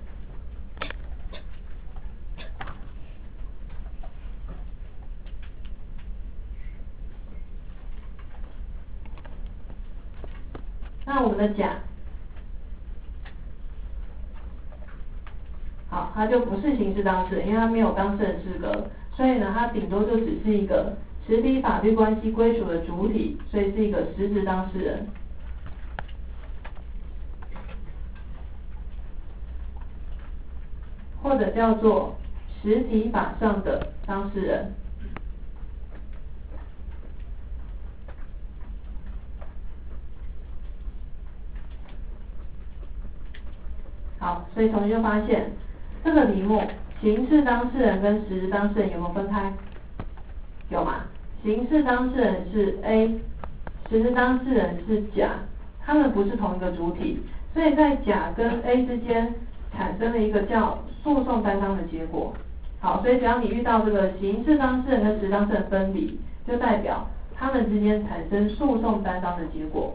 那我们的甲，好，他就不是刑事当事人，因为他没有当事人资格，所以呢，他顶多就只是一个实体法律关系归属的主体，所以是一个实质当事人。或者叫做实体法上的当事人。好，所以同学就发现这个题目刑事当事人跟实质当事人有没有分开？有吗？刑事当事人是 A， 实质当事人是甲，他们不是同一个主体，所以在甲跟 A 之间产生了一个叫诉讼担当的结果。好，所以只要你遇到这个刑事当事人跟实质当事人分离，就代表他们之间产生诉讼担当的结果。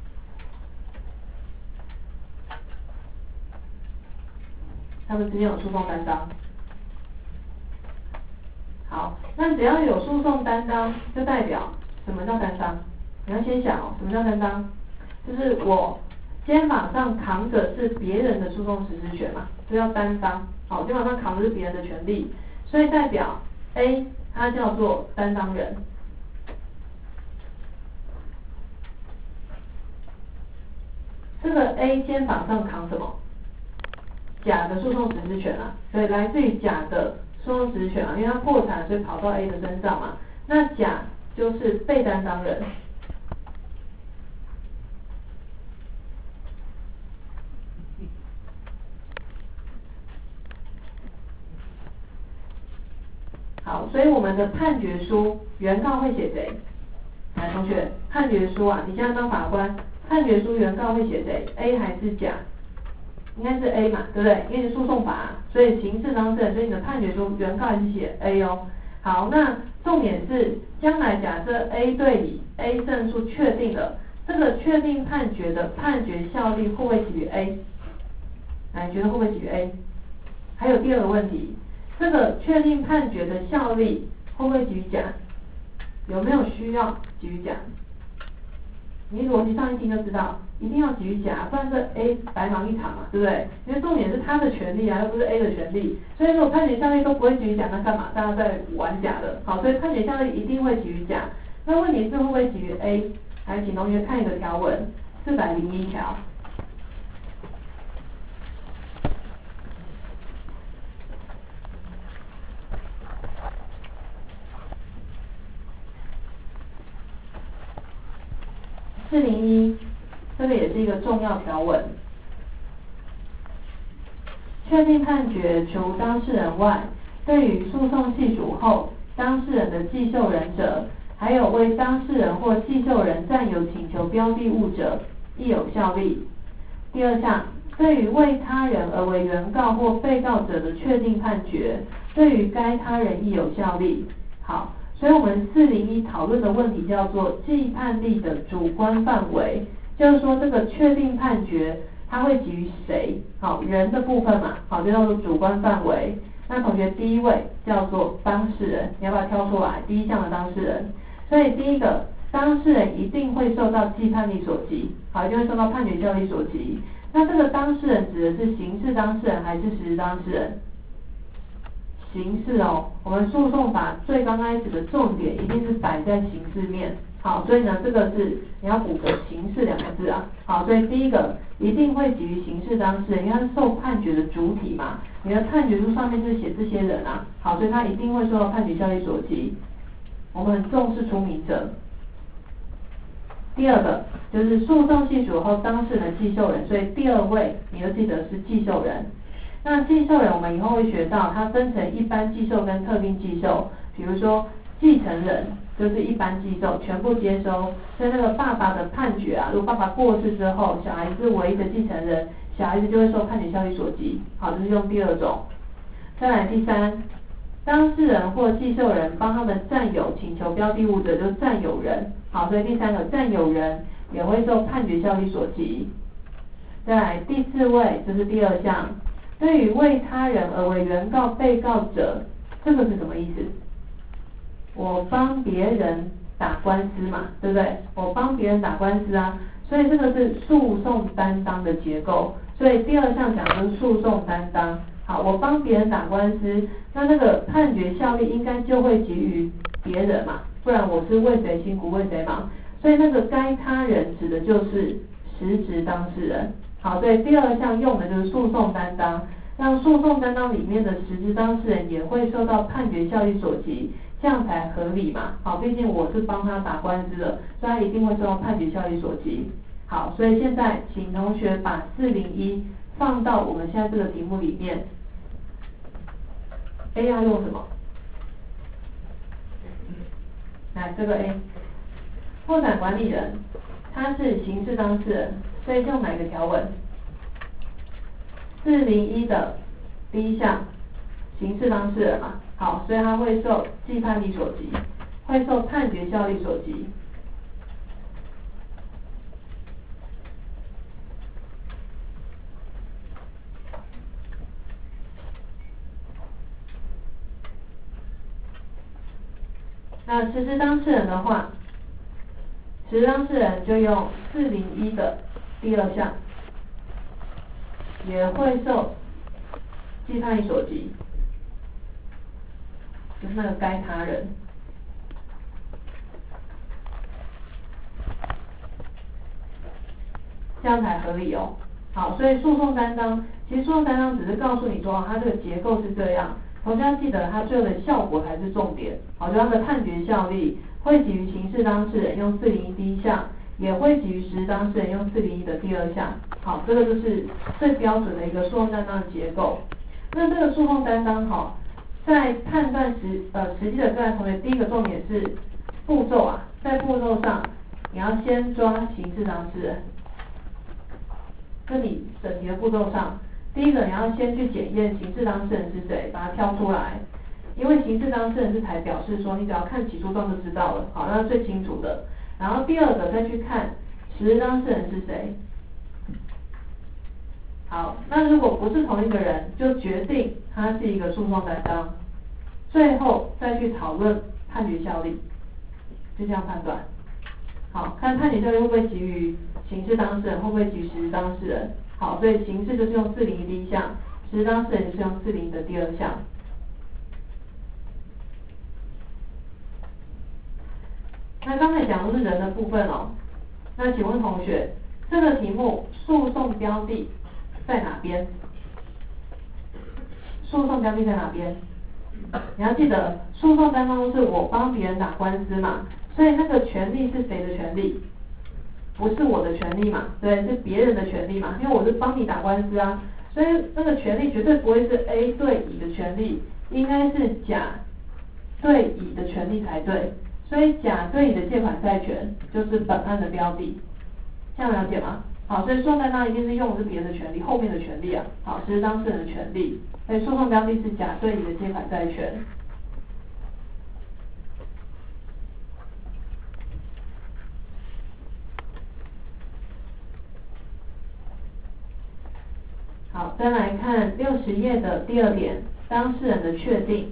他们之间有诉讼担当。好，那只要有诉讼担当，就代表什么叫担当？你要先想哦，什么叫担当？就是我肩膀上扛着是别人的诉讼实施权嘛，这叫担当。好，肩膀上扛的是别人的权利，所以代表 A 它叫做担当人。这个 A 肩膀上扛什么？甲的诉讼实施权啊，所以来自于甲的诉讼实施权啊，因为他破产，所以跑到 A 的身上嘛。那甲就是被担当人。好，所以我们的判决书原告会写谁？来，同学，判决书啊，你现在当法官，判决书原告会写谁 ？A 还是甲？ 应该是 A 嘛，对不对？因为是诉讼法，所以刑事当事人，所以你的判决书原告还是写 A 哦。好，那重点是将来假设 A 对乙 A 胜诉确定了，这个确定判决的判决效力会不会给予 A？ 来，觉得会不会给予 A？ 还有第二个问题，这个确定判决的效力会不会给予甲？有没有需要给予甲？你逻辑上一听就知道，一定要给予甲，不然这 A 白忙一场嘛，对不对？因为重点是他的权利啊，又不是 A 的权利，所以如果判决效力都不会给予甲，那干嘛？大家在玩甲的，好，所以判决效力一定会给予甲。那问题是会不会给予 A？ 来，请同学看一个条文，四百零一条。四零一，这个也是一个重要条文。确定判决除当事人外，对于诉讼系属后当事人的继受人者，还有为当事人或继受人占有请求标的物者，亦有效力。第二项，对于为他人而为原告或被告者的确定判决，对于该他人亦有效力。好。所以我们四零一讨论的问题叫做既判力的主观范围，就是说这个确定判决它会给予谁？好，人的部分嘛，好，就叫做主观范围。那同学第一位叫做当事人，你要不要挑出来？第一项的当事人。所以第一个当事人一定会受到既判力所及，好，一定会受到判决效力所及。那这个当事人指的是刑事当事人还是实质当事人？刑事哦，我们诉讼法最刚开始的重点一定是摆在刑事面，好，所以呢，这个是你要补个刑事两个字啊，好，所以第一个一定会给予刑事当事人，因为他是受判决的主体嘛，你的判决书上面就写这些人啊，好，所以他一定会受到判决效力所及，我们很重视出名者。第二个就是诉讼系属后当事人的继受人，所以第二位你要记得是继受人。那继受人我们以后会学到，它分成一般继受跟特定继受。比如说继承人就是一般继受，全部接收。所以那个爸爸的判决啊，如果爸爸过世之后，小孩子是唯一的继承人，小孩子就会受判决效力所及。好，这是用第二种。再来第三，当事人或继受人帮他们占有请求标的物者，就是占有人。好，所以第三个占有人也会受判决效力所及。再来第四位就是第二项。对于为他人而为原告被告者，这个是什么意思？我帮别人打官司嘛，对不对？我帮别人打官司啊，所以这个是诉讼担当的结构。所以第二项讲的是诉讼担当。好，我帮别人打官司，那那个判决效力应该就会给予别人嘛，不然我是为谁辛苦为谁忙。所以那个该他人指的就是实质当事人。好，所以第二项用的就是诉讼担当，让诉讼担当里面的实质当事人也会受到判决效力所及，这样才合理嘛。好，毕竟我是帮他打官司的，所以他一定会受到判决效力所及。好，所以现在请同学把四零一放到我们现在这个题目里面。A 要用什么？来，这个 A， 破产管理人，他是刑事当事人，所以用哪个条文？四零一的第一项，刑事当事人嘛，好，所以他会受既判力所及，会受判决效力所及。那实质当事人的话，实质当事人就用四零一的第二项，也会受既判力所及，就是那个该他人。这样才合理哦。好，所以诉讼担当，其实诉讼担当只是告诉你说，它这个结构是这样。同学要记得，它最后的效果才是重点。好，就它的判决效力会给予刑事当事人用四零一第一项，也会给予实质当事人用四零一的第二项。好，这个就是最标准的一个诉讼担当的结构。那这个诉讼担当，哈，在判断实呃实际的个案同学，第一个重点是步骤啊，在步骤上，你要先抓刑事当事人。 跟你审题的步骤上，第一个你要先去检验刑事当事人是谁，把它挑出来，因为刑事当事人是才表示说你只要看起诉状就知道了，好，那是最清楚的。然后第二个再去看实质当事人是谁。好，那如果不是同一个人，就决定他是一个诉讼担当，最后再去讨论判决效力，就这样判断。好，看判决效力会不会给予刑事当事人，会不会给予实质当事人。好，所以刑事就是用四零一第一项，实质当事人就是用四零一的第二项。那刚才讲的是人的部分哦，那请问同学，这个题目诉讼标的在哪边？诉讼标的在哪边？你要记得，诉讼担当是我帮别人打官司嘛，所以那个权利是谁的权利？不是我的权利嘛，对，是别人的权利嘛，因为我是帮你打官司啊，所以那个权利绝对不会是 A 对乙的权利，应该是甲对乙的权利才对，所以甲对乙的借款债权就是本案的标的，这样了解吗？好，所以诉讼担当一定是用的是别人的权利，后面的权利啊，好，实质当事人的权利，所以诉讼标的是甲对乙的借款债权。好，再来看六十页的第二点，当事人的确定。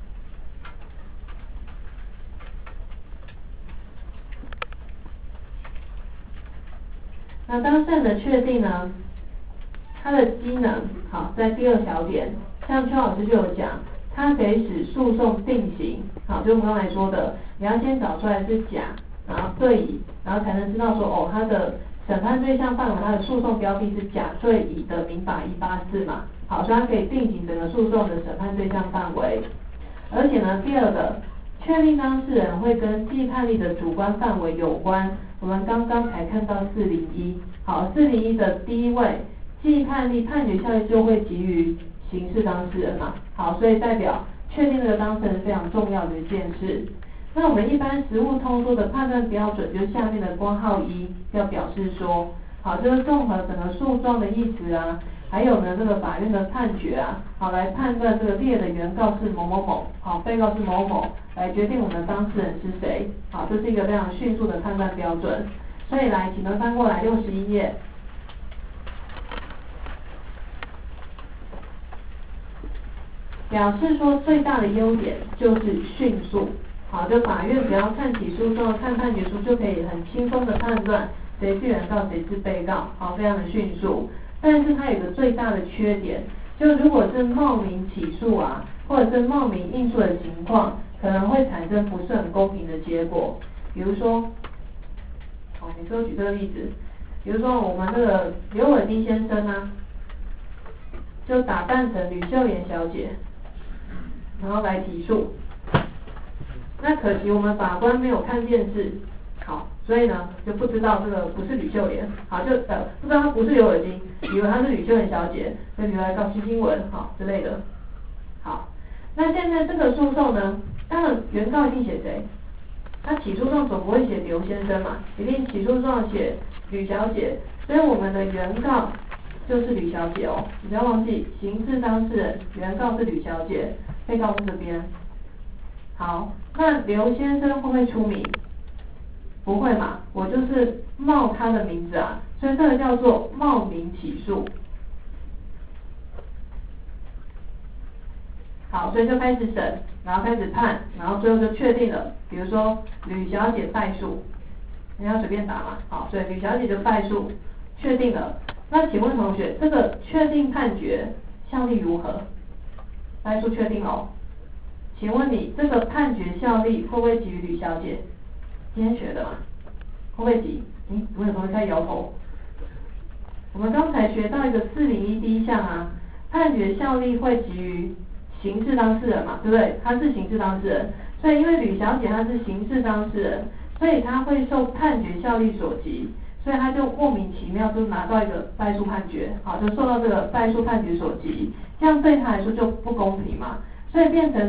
那当事人的确定呢，它的机能，好，在第二小点，像邱老师就有讲，它可以使诉讼定型，好，就我们刚才说的，你要先找出来是甲，然后对乙，然后才能知道说，哦，它的审判对象范围，它的诉讼标的是甲对乙的民法一八四嘛，好，所以它可以定型整个诉讼的审判对象范围。而且呢，第二个，确定当事人会跟既判例的主观范围有关，我们刚刚才看到四零一，好，四零一的第一位，既判例判决效力就会给予刑事当事人嘛，好，所以代表确定这个当事人是非常重要的一件事。那我们一般实务通说的判断标准，就是下面的括号一，要表示说，好，就是综合整个诉状的意思啊，还有呢这个法院的判决啊，好，来判断这个列的原告是某某某，好，被告是某某，来决定我们的当事人是谁，好，这是一个非常迅速的判断标准。所以来，请能翻过来六十一页。表示说最大的优点就是迅速，好，就法院只要看起诉状、看判决书就可以很轻松的判断谁是原告谁是被告，好，非常的迅速。但是它有个最大的缺点，就如果是冒名起诉啊，或者是冒名应诉的情况，可能会产生不是很公平的结果。比如说，哦，每次都举这个例子，比如说我们这个刘伟丁先生啊，就打扮成吕秀莲小姐，然后来提诉，那可惜我们法官没有看电视，好，所以呢就不知道这个不是吕秀莲，好，就呃不知道她不是刘尔金，以为她是吕秀莲小姐，所以留来告新新闻，好之类的。好，那现在这个诉讼呢，当然原告一定写谁？他起诉状总不会写刘先生嘛，一定起诉状写吕小姐，所以我们的原告就是吕小姐哦，你不要忘记，刑事当事人原告是吕小姐，被告是这边。好，那刘先生会不会出名？不会嘛，我就是冒他的名字啊，所以这个叫做冒名起诉。好，所以就开始审，然后开始判，然后最后就确定了。比如说吕小姐败诉，你要随便打嘛，好，所以吕小姐就败诉，确定了。那请问同学，这个确定判决效力如何？败诉确定哦。请问你这个判决效力会不会给予吕小姐？今天学的嘛，会不会给？嗯，有没有同学开始摇头？我们刚才学到一个四零一第一项啊，判决效力会给予刑事当事人嘛，对不对？他是刑事当事人，所以因为吕小姐她是刑事当事人，所以她会受判决效力所及，所以她就莫名其妙就拿到一个败诉判决，好，就受到这个败诉判决所及，这样对她来说就不公平嘛，所以变成